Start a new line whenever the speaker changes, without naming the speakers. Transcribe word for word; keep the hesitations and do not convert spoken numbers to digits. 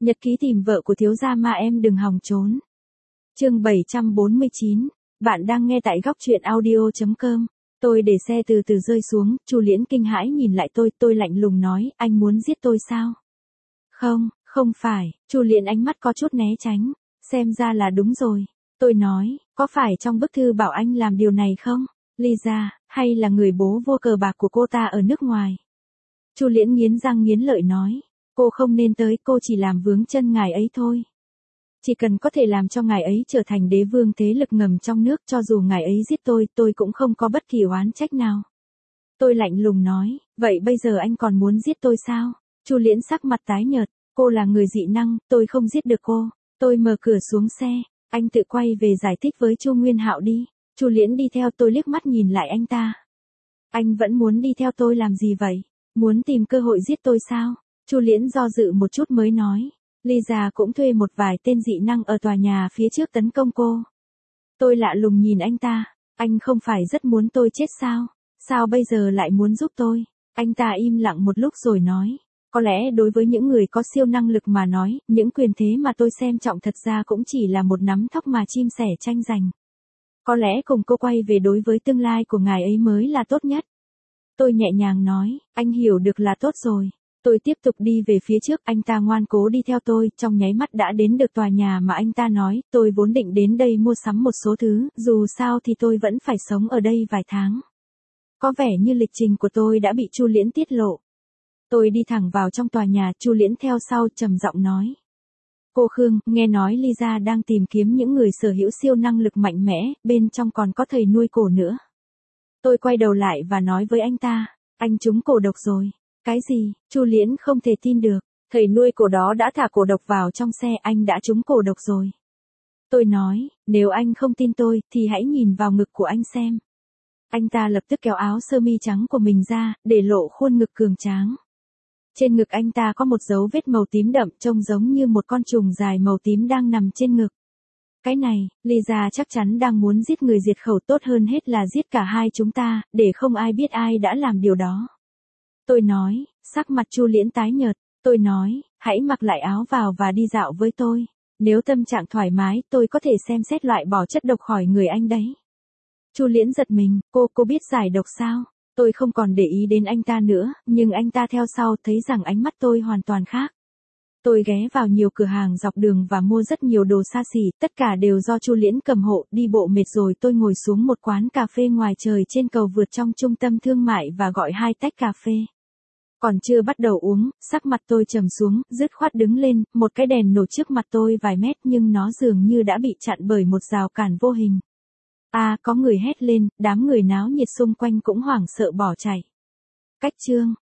Nhật ký tìm vợ của thiếu gia mà em đừng hòng trốn. Chương bảy trăm bốn mươi chín, bạn đang nghe tại góc truyện audio chấm com. Tôi để xe từ từ rơi xuống, Chu Liễn kinh hãi nhìn lại tôi, tôi lạnh lùng nói, anh muốn giết tôi sao? Không, không phải, Chu Liễn ánh mắt có chút né tránh, xem ra là đúng rồi. Tôi nói, có phải trong bức thư bảo anh làm điều này không? Lisa, hay là người bố vô cờ bạc của cô ta ở nước ngoài? Chu Liễn nghiến răng nghiến lợi nói, cô không nên tới, cô chỉ làm vướng chân ngài ấy thôi. Chỉ cần có thể làm cho ngài ấy trở thành đế vương thế lực ngầm trong nước, cho dù ngài ấy giết tôi, tôi cũng không có bất kỳ oán trách nào. Tôi lạnh lùng nói, vậy bây giờ anh còn muốn giết tôi sao? Chu Liễn sắc mặt tái nhợt, cô là người dị năng, tôi không giết được cô. Tôi mở cửa xuống xe, anh tự quay về giải thích với Chu Nguyên Hạo đi. Chu Liễn đi theo, tôi liếc mắt nhìn lại anh ta. Anh vẫn muốn đi theo tôi làm gì vậy? Muốn tìm cơ hội giết tôi sao? Chu Liễn do dự một chút mới nói. Lisa cũng thuê một vài tên dị năng ở tòa nhà phía trước tấn công cô. Tôi lạ lùng nhìn anh ta. Anh không phải rất muốn tôi chết sao? Sao bây giờ lại muốn giúp tôi? Anh ta im lặng một lúc rồi nói. Có lẽ đối với những người có siêu năng lực mà nói, những quyền thế mà tôi xem trọng thật ra cũng chỉ là một nắm thóc mà chim sẻ tranh giành. Có lẽ cùng cô quay về đối với tương lai của ngài ấy mới là tốt nhất. Tôi nhẹ nhàng nói, anh hiểu được là tốt rồi. Tôi tiếp tục đi về phía trước, anh ta ngoan cố đi theo tôi, trong nháy mắt đã đến được tòa nhà mà anh ta nói, tôi vốn định đến đây mua sắm một số thứ, dù sao thì tôi vẫn phải sống ở đây vài tháng. Có vẻ như lịch trình của tôi đã bị Chu Liễn tiết lộ. Tôi đi thẳng vào trong tòa nhà, Chu Liễn theo sau trầm giọng nói. Cô Khương, nghe nói Lisa đang tìm kiếm những người sở hữu siêu năng lực mạnh mẽ, bên trong còn có thầy nuôi cổ nữa. Tôi quay đầu lại và nói với anh ta, anh trúng cổ độc rồi. Cái gì? Chu Liễn không thể tin được, thầy nuôi cổ đó đã thả cổ độc vào trong xe, anh đã trúng cổ độc rồi. Tôi nói, nếu anh không tin tôi, thì hãy nhìn vào ngực của anh xem. Anh ta lập tức kéo áo sơ mi trắng của mình ra, để lộ khuôn ngực cường tráng. Trên ngực anh ta có một dấu vết màu tím đậm, trông giống như một con trùng dài màu tím đang nằm trên ngực. Cái này, Lisa chắc chắn đang muốn giết người diệt khẩu, tốt hơn hết là giết cả hai chúng ta, để không ai biết ai đã làm điều đó. Tôi nói, sắc mặt Chu Liễn tái nhợt, tôi nói, hãy mặc lại áo vào và đi dạo với tôi. Nếu tâm trạng thoải mái, tôi có thể xem xét loại bỏ chất độc khỏi người anh đấy. Chu Liễn giật mình, cô, cô biết giải độc sao? Tôi không còn để ý đến anh ta nữa, nhưng anh ta theo sau thấy rằng ánh mắt tôi hoàn toàn khác. Tôi ghé vào nhiều cửa hàng dọc đường và mua rất nhiều đồ xa xỉ, tất cả đều do Chu Liễn cầm hộ, đi bộ mệt rồi tôi ngồi xuống một quán cà phê ngoài trời trên cầu vượt trong trung tâm thương mại và gọi hai tách cà phê. Còn chưa bắt đầu uống, sắc mặt tôi trầm xuống, dứt khoát đứng lên, một cái đèn nổ trước mặt tôi vài mét nhưng nó dường như đã bị chặn bởi một rào cản vô hình. À, có người hét lên, đám người náo nhiệt xung quanh cũng hoảng sợ bỏ chạy. Cách chương